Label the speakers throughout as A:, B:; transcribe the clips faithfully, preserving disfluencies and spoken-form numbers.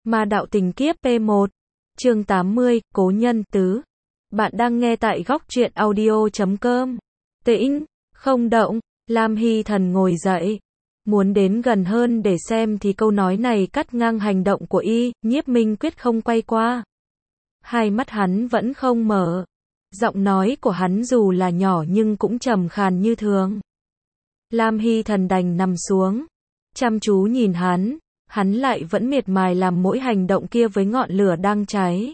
A: Ma đạo tình kiếp P một, chương tám mươi, Cố nhân tứ. Bạn đang nghe tại góc truyện audio chấm com. Tĩnh, không động, Lam Hy Thần ngồi dậy. Muốn đến gần hơn để xem thì câu nói này cắt ngang hành động của y, Nhiếp Minh Quyết không quay qua. Hai mắt hắn vẫn không mở. Giọng nói của hắn dù là nhỏ nhưng cũng trầm khàn như thường. Lam Hy Thần đành nằm xuống, chăm chú nhìn hắn. Hắn lại vẫn miệt mài làm mỗi hành động kia với ngọn lửa đang cháy.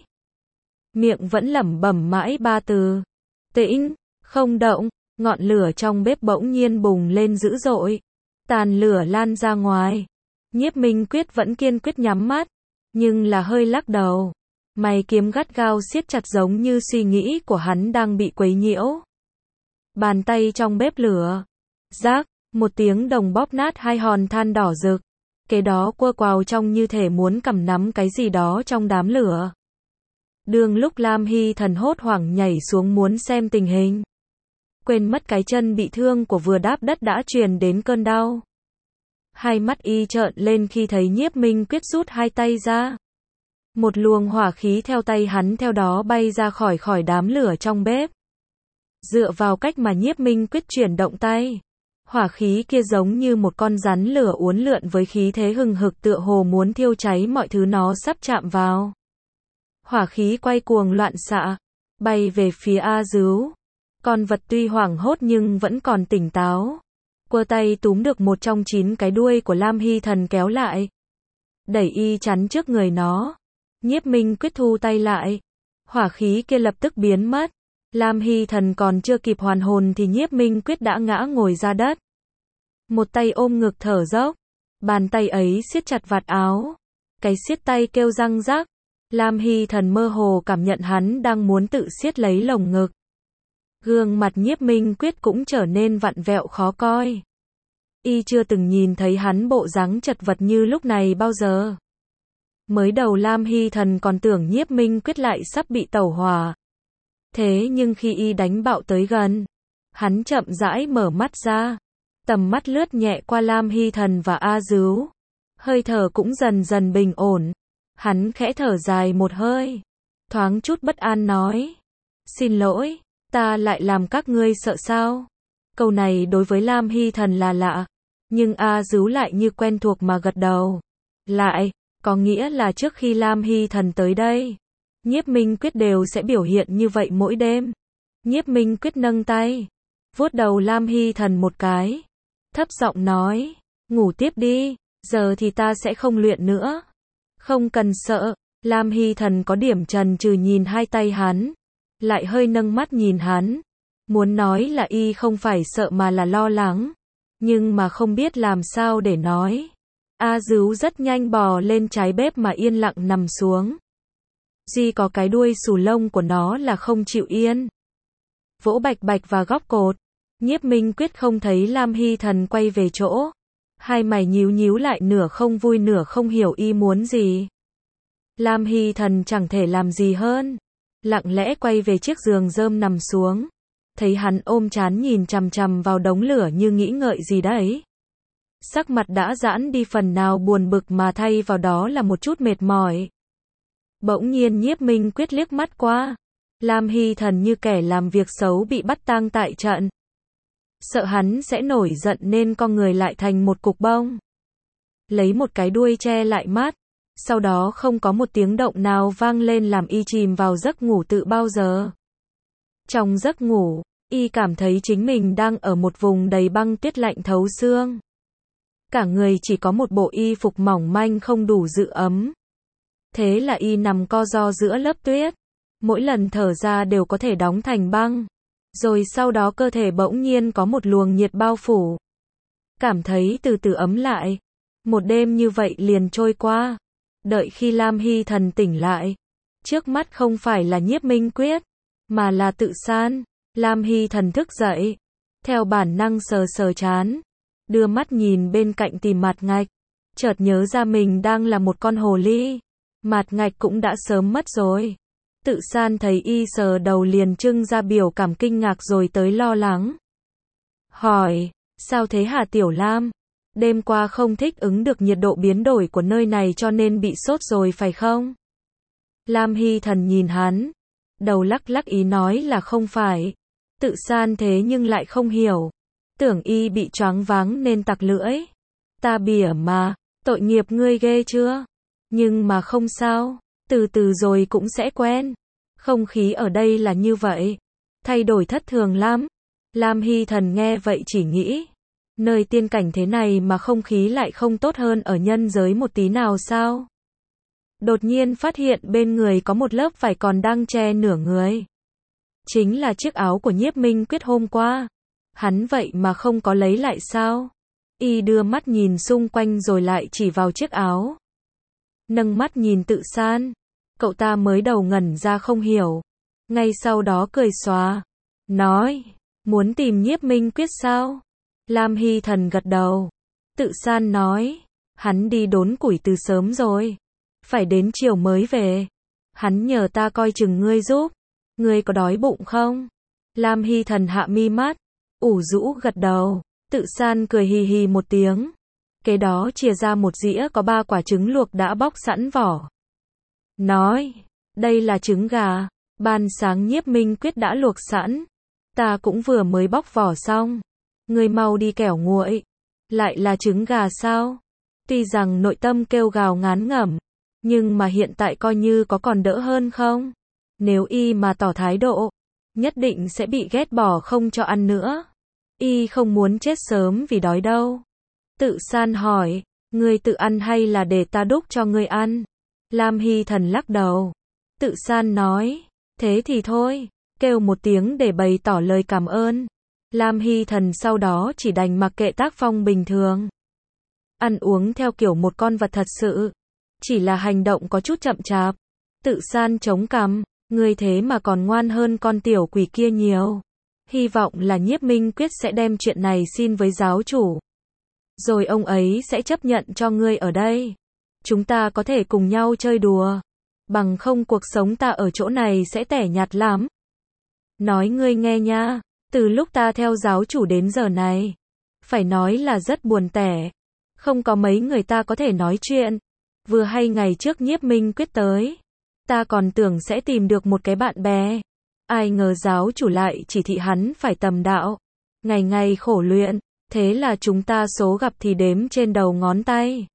A: Miệng vẫn lẩm bẩm mãi ba từ. Tĩnh, không động, ngọn lửa trong bếp bỗng nhiên bùng lên dữ dội. Tàn lửa lan ra ngoài. Nhiếp Minh Quyết vẫn kiên quyết nhắm mắt, nhưng là hơi lắc đầu. Mày kiếm gắt gao siết chặt giống như suy nghĩ của hắn đang bị quấy nhiễu. Bàn tay trong bếp lửa. Rác, một tiếng đồng bóp nát hai hòn than đỏ rực. Kế đó quơ quào trông như thể muốn cầm nắm cái gì đó trong đám lửa. Đường lúc Lam Hy Thần hốt hoảng nhảy xuống muốn xem tình hình. Quên mất cái chân bị thương của vừa đáp đất đã truyền đến cơn đau. Hai mắt y trợn lên khi thấy Nhiếp Minh Quyết rút hai tay ra. Một luồng hỏa khí theo tay hắn theo đó bay ra khỏi khỏi đám lửa trong bếp. Dựa vào cách mà Nhiếp Minh Quyết chuyển động tay, hỏa khí kia giống như một con rắn lửa uốn lượn với khí thế hừng hực tựa hồ muốn thiêu cháy mọi thứ nó sắp chạm vào. Hỏa khí quay cuồng loạn xạ, bay về phía A Dứu. Con vật tuy hoảng hốt nhưng vẫn còn tỉnh táo. Quơ tay túm được một trong chín cái đuôi của Lam Hy Thần kéo lại. Đẩy y chắn trước người nó. Nhiếp Minh Quyết thu tay lại. Hỏa khí kia lập tức biến mất. Lam Hy Thần còn chưa kịp hoàn hồn thì Nhiếp Minh Quyết đã ngã ngồi ra đất. Một tay ôm ngực thở dốc. Bàn tay ấy siết chặt vạt áo. Cái siết tay kêu răng rắc. Lam Hy Thần mơ hồ cảm nhận hắn đang muốn tự siết lấy lồng ngực. Gương mặt Nhiếp Minh Quyết cũng trở nên vặn vẹo khó coi. Y chưa từng nhìn thấy hắn bộ dáng chật vật như lúc này bao giờ. Mới đầu Lam Hy Thần còn tưởng Nhiếp Minh Quyết lại sắp bị tẩu hỏa. Thế nhưng khi y đánh bạo tới gần, hắn chậm rãi mở mắt ra. Tầm mắt lướt nhẹ qua Lam Hy Thần và A Dứu. Hơi thở cũng dần dần bình ổn. Hắn khẽ thở dài một hơi. Thoáng chút bất an nói. Xin lỗi, ta lại làm các ngươi sợ sao? Câu này đối với Lam Hy Thần là lạ. Nhưng A Dứu lại như quen thuộc mà gật đầu. Lại, có nghĩa là trước khi Lam Hy Thần tới đây, Nhiếp Minh Quyết đều sẽ biểu hiện như vậy mỗi đêm. Nhiếp Minh Quyết nâng tay, vuốt đầu Lam Hy Thần một cái. Thấp giọng nói, ngủ tiếp đi, giờ thì ta sẽ không luyện nữa. Không cần sợ, Lam Hy Thần có điểm chần chừ nhìn hai tay hắn. Lại hơi nâng mắt nhìn hắn. Muốn nói là y không phải sợ mà là lo lắng. Nhưng mà không biết làm sao để nói. A Dứu rất nhanh bò lên trái bếp mà yên lặng nằm xuống. Duy có cái đuôi xù lông của nó là không chịu yên. Vỗ bạch bạch vào góc cột. Nhiếp Minh Quyết không thấy Lam Hy Thần quay về chỗ. Hai mày nhíu nhíu lại nửa không vui nửa không hiểu y muốn gì. Lam Hy Thần chẳng thể làm gì hơn. Lặng lẽ quay về chiếc giường rơm nằm xuống. Thấy hắn ôm trán nhìn chằm chằm vào đống lửa như nghĩ ngợi gì đấy. Sắc mặt đã giãn đi phần nào buồn bực mà thay vào đó là một chút mệt mỏi. Bỗng nhiên Nhiếp Minh Quyết liếc mắt qua. Lam Hy Thần như kẻ làm việc xấu bị bắt tang tại trận. Sợ hắn sẽ nổi giận nên con người lại thành một cục bông. Lấy một cái đuôi che lại mắt. Sau đó không có một tiếng động nào vang lên làm y chìm vào giấc ngủ tự bao giờ. Trong giấc ngủ, y cảm thấy chính mình đang ở một vùng đầy băng tuyết lạnh thấu xương. Cả người chỉ có một bộ y phục mỏng manh không đủ giữ ấm. Thế là y nằm co ro giữa lớp tuyết. Mỗi lần thở ra đều có thể đóng thành băng. Rồi sau đó cơ thể bỗng nhiên có một luồng nhiệt bao phủ. Cảm thấy từ từ ấm lại. Một đêm như vậy liền trôi qua. Đợi khi Lam Hy Thần tỉnh lại. Trước mắt không phải là Nhiếp Minh Quyết, mà là Tự San. Lam Hy Thần thức dậy. Theo bản năng sờ sờ trán. Đưa mắt nhìn bên cạnh tìm Mạt Ngạch. Chợt nhớ ra mình đang là một con hồ ly. Mạt Ngạch cũng đã sớm mất rồi. Tự San thấy y sờ đầu liền trưng ra biểu cảm kinh ngạc rồi tới lo lắng. Hỏi, sao thế hả Tiểu Lam? Đêm qua không thích ứng được nhiệt độ biến đổi của nơi này cho nên bị sốt rồi phải không? Lam Hy Thần nhìn hắn, đầu lắc lắc ý nói là không phải. Tự San thế nhưng lại không hiểu, tưởng y bị choáng váng nên tặc lưỡi. Ta bỉa mà, tội nghiệp ngươi ghê chưa? Nhưng mà không sao, từ từ rồi cũng sẽ quen. Không khí ở đây là như vậy, thay đổi thất thường lắm. Lam Hy Thần nghe vậy chỉ nghĩ, nơi tiên cảnh thế này mà không khí lại không tốt hơn ở nhân giới một tí nào sao? Đột nhiên phát hiện bên người có một lớp vải còn đang che nửa người. Chính là chiếc áo của Nhiếp Minh Quyết hôm qua. Hắn vậy mà không có lấy lại sao? Y đưa mắt nhìn xung quanh rồi lại chỉ vào chiếc áo. Nâng mắt nhìn Tự San. Cậu ta mới đầu ngẩn ra không hiểu. Ngay sau đó cười xòa. Nói, muốn tìm Nhiếp Minh Quyết sao? Lam Hy Thần gật đầu. Tự San nói, hắn đi đốn củi từ sớm rồi. Phải đến chiều mới về. Hắn nhờ ta coi chừng ngươi giúp. Ngươi có đói bụng không? Lam Hy Thần hạ mi mắt, ủ rũ gật đầu. Tự San cười hì hì một tiếng. Kế đó chia ra một dĩa có ba quả trứng luộc đã bóc sẵn vỏ. Nói, đây là trứng gà. Ban sáng Nhiếp Minh Quyết đã luộc sẵn. Ta cũng vừa mới bóc vỏ xong. Ngươi mau đi kẻo nguội. Lại là trứng gà sao? Tuy rằng nội tâm kêu gào ngán ngẩm, nhưng mà hiện tại coi như có còn đỡ hơn không? Nếu y mà tỏ thái độ, nhất định sẽ bị ghét bỏ không cho ăn nữa. Y không muốn chết sớm vì đói đâu. Tự San hỏi, ngươi tự ăn hay là để ta đúc cho ngươi ăn? Lam Hy Thần lắc đầu. Tự San nói, thế thì thôi, kêu một tiếng để bày tỏ lời cảm ơn. Lam Hy Thần sau đó chỉ đành mặc kệ tác phong bình thường. Ăn uống theo kiểu một con vật thật sự. Chỉ là hành động có chút chậm chạp. Tự San chống cằm, ngươi thế mà còn ngoan hơn con tiểu quỷ kia nhiều. Hy vọng là Nhiếp Minh Quyết sẽ đem chuyện này xin với giáo chủ. Rồi ông ấy sẽ chấp nhận cho ngươi ở đây. Chúng ta có thể cùng nhau chơi đùa. Bằng không cuộc sống ta ở chỗ này sẽ tẻ nhạt lắm. Nói ngươi nghe nha, từ lúc ta theo giáo chủ đến giờ này, phải nói là rất buồn tẻ. Không có mấy người ta có thể nói chuyện. Vừa hay ngày trước Nhiếp Minh Quyết tới, ta còn tưởng sẽ tìm được một cái bạn bè. Ai ngờ giáo chủ lại chỉ thị hắn phải tầm đạo. Ngày ngày khổ luyện, thế là chúng ta số gặp thì đếm trên đầu ngón tay.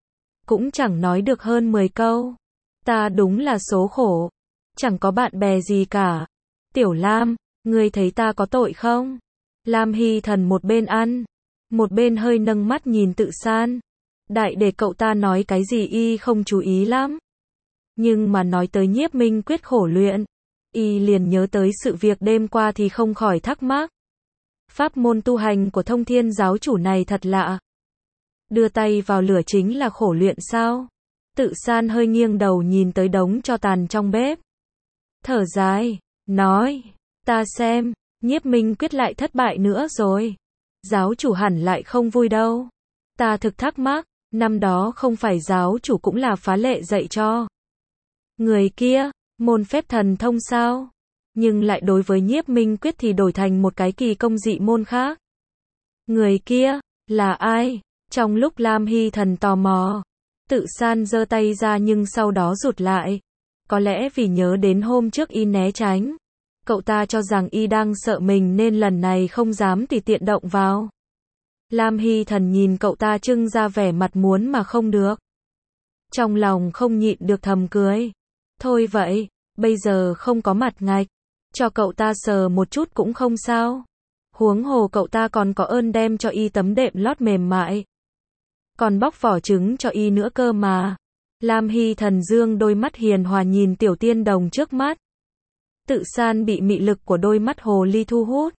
A: Cũng chẳng nói được hơn mười câu. Ta đúng là số khổ. Chẳng có bạn bè gì cả. Tiểu Lam, ngươi thấy ta có tội không? Lam Hy Thần một bên ăn, một bên hơi nâng mắt nhìn Tự San. Đại để cậu ta nói cái gì y không chú ý lắm. Nhưng mà nói tới Nhiếp Minh Quyết khổ luyện, y liền nhớ tới sự việc đêm qua thì không khỏi thắc mắc. Pháp môn tu hành của Thông Thiên giáo chủ này thật lạ. Đưa tay vào lửa chính là khổ luyện sao? Tự San hơi nghiêng đầu nhìn tới đống tro tàn trong bếp. Thở dài, nói, ta xem, Nhiếp Minh Quyết lại thất bại nữa rồi. Giáo chủ hẳn lại không vui đâu. Ta thực thắc mắc, năm đó không phải giáo chủ cũng là phá lệ dạy cho người kia, môn phép thần thông sao? Nhưng lại đối với Nhiếp Minh Quyết thì đổi thành một cái kỳ công dị môn khác. Người kia, là ai? Trong lúc Lam Hy Thần tò mò, Tự San giơ tay ra nhưng sau đó rụt lại. Có lẽ vì nhớ đến hôm trước y né tránh. Cậu ta cho rằng y đang sợ mình nên lần này không dám tùy tiện động vào. Lam Hy Thần nhìn cậu ta trưng ra vẻ mặt muốn mà không được. Trong lòng không nhịn được thầm cười. Thôi vậy, bây giờ không có mặt ngạch. Cho cậu ta sờ một chút cũng không sao. Huống hồ cậu ta còn có ơn đem cho y tấm đệm lót mềm mại. Còn bóc vỏ trứng cho y nữa cơ mà. Lam Hy Thần dương đôi mắt hiền hòa nhìn tiểu tiên đồng trước mắt. Tự San bị mị lực của đôi mắt hồ ly thu hút.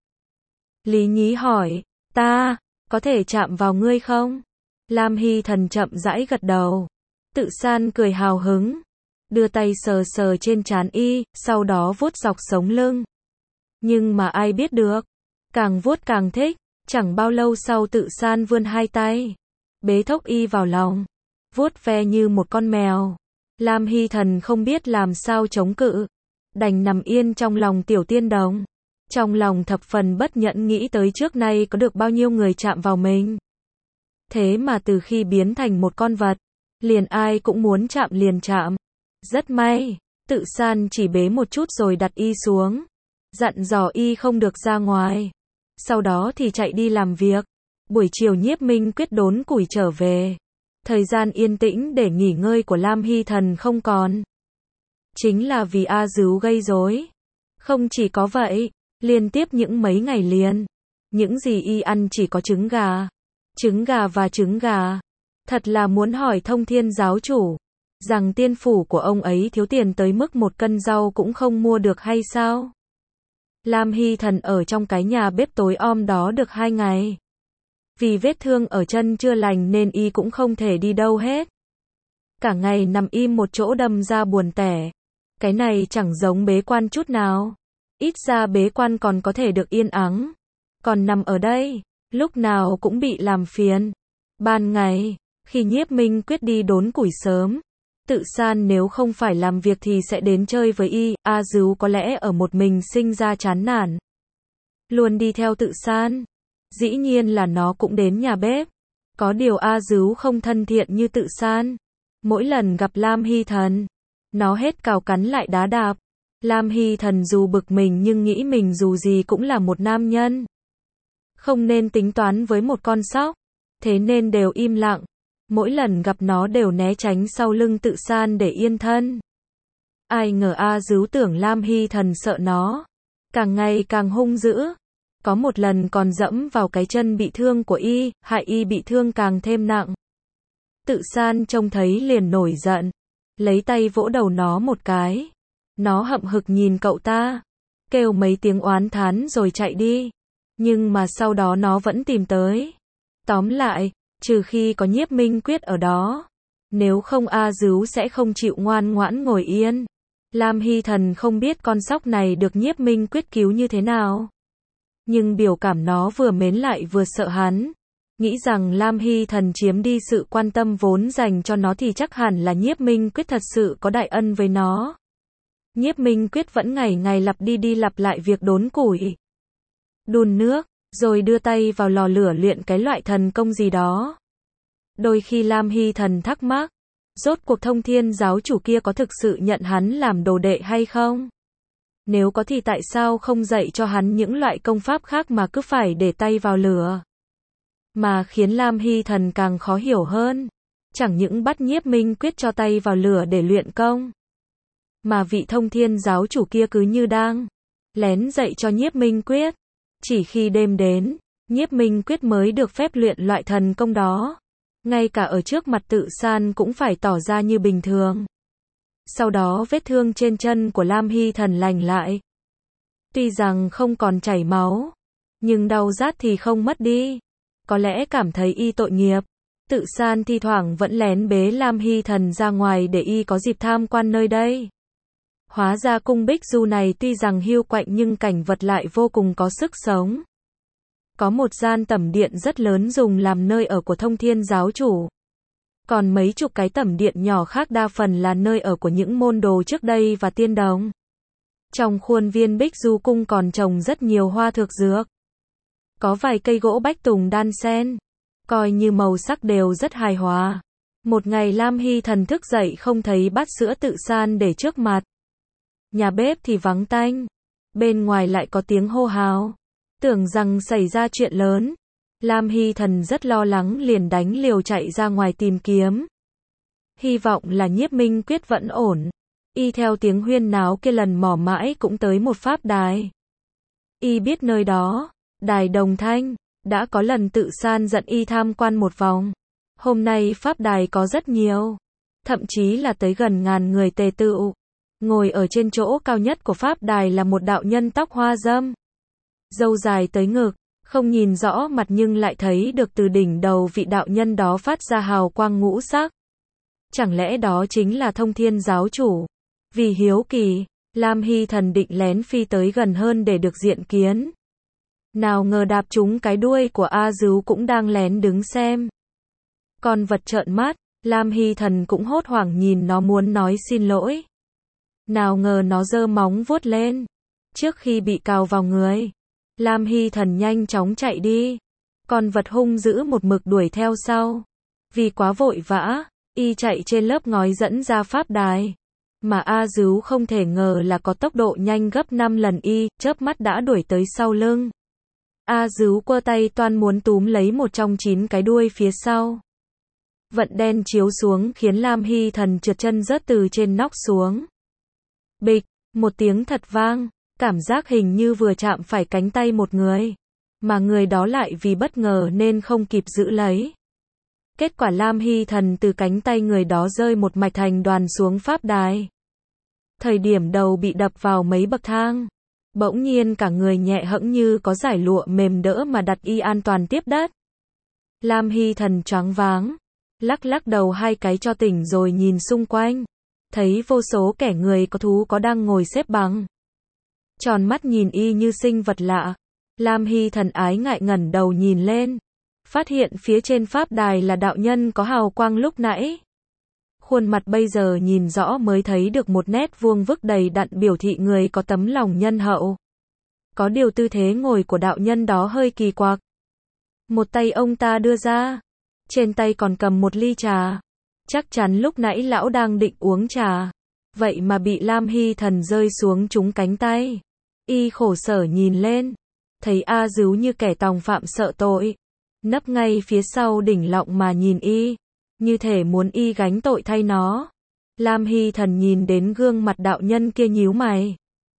A: Lý nhí hỏi, ta, có thể chạm vào ngươi không? Lam Hy Thần chậm rãi gật đầu. Tự San cười hào hứng. Đưa tay sờ sờ trên trán y, sau đó vuốt dọc sống lưng. Nhưng mà ai biết được. Càng vuốt càng thích. Chẳng bao lâu sau Tự San vươn hai tay. Bế thốc y vào lòng. Vuốt ve như một con mèo. Lam Hy Thần không biết làm sao chống cự. Đành nằm yên trong lòng tiểu tiên đồng. Trong lòng thập phần bất nhẫn nghĩ tới trước nay có được bao nhiêu người chạm vào mình. Thế mà từ khi biến thành một con vật, liền ai cũng muốn chạm liền chạm. Rất may, Tự San chỉ bế một chút rồi đặt y xuống, dặn dò y không được ra ngoài. Sau đó thì chạy đi làm việc. Buổi chiều Nhiếp Minh Quyết đốn củi trở về. Thời gian yên tĩnh để nghỉ ngơi của Lam Hy Thần không còn. Chính là vì A Dứu gây rối. Không chỉ có vậy, liên tiếp những mấy ngày liền, những gì y ăn chỉ có trứng gà. Trứng gà và trứng gà. Thật là muốn hỏi Thông Thiên giáo chủ, rằng tiên phủ của ông ấy thiếu tiền tới mức một cân rau cũng không mua được hay sao? Lam Hy Thần ở trong cái nhà bếp tối om đó được hai ngày. Vì vết thương ở chân chưa lành nên y cũng không thể đi đâu hết. Cả ngày nằm im một chỗ đâm ra buồn tẻ. Cái này chẳng giống bế quan chút nào. Ít ra bế quan còn có thể được yên ắng. Còn nằm ở đây, lúc nào cũng bị làm phiền. Ban ngày, khi Nhiếp Minh Quyết đi đốn củi sớm, Tự San nếu không phải làm việc thì sẽ đến chơi với y. A Dứu có lẽ ở một mình sinh ra chán nản, luôn đi theo Tự San. Dĩ nhiên là nó cũng đến nhà bếp. Có điều A Dứu không thân thiện như Tự San. Mỗi lần gặp Lam Hy Thần, nó hết cào cắn lại đá đạp. Lam Hy Thần dù bực mình nhưng nghĩ mình dù gì cũng là một nam nhân, không nên tính toán với một con sóc. Thế nên đều im lặng. Mỗi lần gặp nó đều né tránh sau lưng Tự San để yên thân. Ai ngờ A Dứu tưởng Lam Hy Thần sợ nó, càng ngày càng hung dữ. Có một lần còn dẫm vào cái chân bị thương của y, hại y bị thương càng thêm nặng. Tự San trông thấy liền nổi giận, lấy tay vỗ đầu nó một cái. Nó hậm hực nhìn cậu ta, kêu mấy tiếng oán thán rồi chạy đi. Nhưng mà sau đó nó vẫn tìm tới. Tóm lại, trừ khi có Nhiếp Minh Quyết ở đó, nếu không A Dứu sẽ không chịu ngoan ngoãn ngồi yên. Lam Hy Thần không biết con sóc này được Nhiếp Minh Quyết cứu như thế nào, nhưng biểu cảm nó vừa mến lại vừa sợ hắn. Nghĩ rằng Lam Hy Thần chiếm đi sự quan tâm vốn dành cho nó thì chắc hẳn là Nhiếp Minh Quyết thật sự có đại ân với nó. Nhiếp Minh Quyết vẫn ngày ngày lặp đi đi lặp lại việc đốn củi, đun nước, rồi đưa tay vào lò lửa luyện cái loại thần công gì đó. Đôi khi Lam Hy Thần thắc mắc, rốt cuộc Thông Thiên giáo chủ kia có thực sự nhận hắn làm đồ đệ hay không? Nếu có thì tại sao không dạy cho hắn những loại công pháp khác mà cứ phải để tay vào lửa? Mà khiến Lam Hy Thần càng khó hiểu hơn, chẳng những bắt Nhiếp Minh Quyết cho tay vào lửa để luyện công, mà vị Thông Thiên giáo chủ kia cứ như đang lén dạy cho Nhiếp Minh Quyết. Chỉ khi đêm đến, Nhiếp Minh Quyết mới được phép luyện loại thần công đó. Ngay cả ở trước mặt Tự San cũng phải tỏ ra như bình thường. Sau đó vết thương trên chân của Lam Hy Thần lành lại. Tuy rằng không còn chảy máu, nhưng đau rát thì không mất đi. Có lẽ cảm thấy y tội nghiệp, Tự San thi thoảng vẫn lén bế Lam Hy Thần ra ngoài để y có dịp tham quan nơi đây. Hóa ra cung Bích Du này tuy rằng hiu quạnh nhưng cảnh vật lại vô cùng có sức sống. Có một gian tẩm điện rất lớn dùng làm nơi ở của Thông Thiên giáo chủ. Còn mấy chục cái tẩm điện nhỏ khác đa phần là nơi ở của những môn đồ trước đây và tiên đồng. Trong khuôn viên Bích Du cung còn trồng rất nhiều hoa thược dược. Có vài cây gỗ bách tùng đan xen, coi như màu sắc đều rất hài hòa. Một ngày Lam Hy Thần thức dậy không thấy bát sữa Tự San để trước mặt. Nhà bếp thì vắng tanh, bên ngoài lại có tiếng hô hào. Tưởng rằng xảy ra chuyện lớn, Lam Hy Thần rất lo lắng liền đánh liều chạy ra ngoài tìm kiếm. Hy vọng là Nhiếp Minh Quyết vẫn ổn. Y theo tiếng huyên náo kia lần mò mãi cũng tới một pháp đài. Y biết nơi đó, đài Đồng Thanh, đã có lần Tự San dẫn y tham quan một vòng. Hôm nay pháp đài có rất nhiều, thậm chí là tới gần ngàn người tề tựu. Ngồi ở trên chỗ cao nhất của pháp đài là một đạo nhân tóc hoa râm, râu dài tới ngực, không nhìn rõ mặt nhưng lại thấy được từ đỉnh đầu vị đạo nhân đó phát ra hào quang ngũ sắc. Chẳng lẽ đó chính là Thông Thiên giáo chủ? Vì hiếu kỳ, Lam Hy Thần định lén phi tới gần hơn để được diện kiến. Nào ngờ đạp trúng cái đuôi của A Dứu cũng đang lén đứng xem. Con vật trợn mắt, Lam Hy Thần cũng hốt hoảng nhìn nó muốn nói xin lỗi. Nào ngờ nó giơ móng vuốt lên. Trước khi bị cào vào người, Lam Hy Thần nhanh chóng chạy đi. Con vật hung dữ một mực đuổi theo sau. Vì quá vội vã, y chạy trên lớp ngói dẫn ra pháp đài. Mà A Dứu không thể ngờ là có tốc độ nhanh gấp năm lần y, chớp mắt đã đuổi tới sau lưng. A Dứu quơ tay toan muốn túm lấy một trong chín cái đuôi phía sau. Vận đen chiếu xuống khiến Lam Hy Thần trượt chân rớt từ trên nóc xuống. Bịch, một tiếng thật vang, cảm giác hình như vừa chạm phải cánh tay một người. Mà người đó lại vì bất ngờ nên không kịp giữ lấy. Kết quả Lam Hy Thần từ cánh tay người đó rơi một mạch thành đoàn xuống pháp đài. Thời điểm đầu bị đập vào mấy bậc thang. Bỗng nhiên cả người nhẹ hẫng như có dải lụa mềm đỡ mà đặt y an toàn tiếp đất. Lam Hy Thần choáng váng, lắc lắc đầu hai cái cho tỉnh rồi nhìn xung quanh. Thấy vô số kẻ người có thú có đang ngồi xếp bằng. Tròn mắt nhìn y như sinh vật lạ. Lam Hy Thần ái ngại ngẩng đầu nhìn lên. Phát hiện phía trên pháp đài là đạo nhân có hào quang lúc nãy. Khuôn mặt bây giờ nhìn rõ mới thấy được một nét vuông vức đầy đặn biểu thị người có tấm lòng nhân hậu. Có điều tư thế ngồi của đạo nhân đó hơi kỳ quặc. Một tay ông ta đưa ra. Trên tay còn cầm một ly trà. Chắc chắn lúc nãy lão đang định uống trà. Vậy mà bị Lam Hy Thần rơi xuống trúng cánh tay. Y khổ sở nhìn lên. Thấy A Dứu như kẻ tòng phạm sợ tội. Nấp ngay phía sau đỉnh lọng mà nhìn y. Như thể muốn y gánh tội thay nó. Lam Hy Thần nhìn đến gương mặt đạo nhân kia nhíu mày.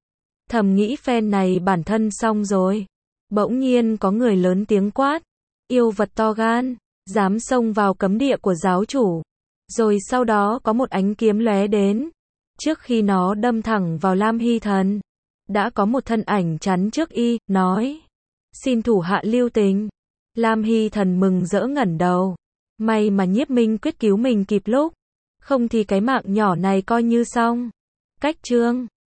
A: Thầm nghĩ phen này bản thân xong rồi. Bỗng nhiên có người lớn tiếng quát. Yêu vật to gan, dám xông vào cấm địa của giáo chủ. Rồi sau đó có một ánh kiếm lóe đến. Trước khi nó đâm thẳng vào Lam Hy Thần, đã có một thân ảnh chắn trước y, nói. Xin thủ hạ lưu tình. Lam Hy Thần mừng rỡ ngẩng đầu. May mà Nhiếp Minh Quyết cứu mình kịp lúc. Không thì cái mạng nhỏ này coi như xong. Cách chương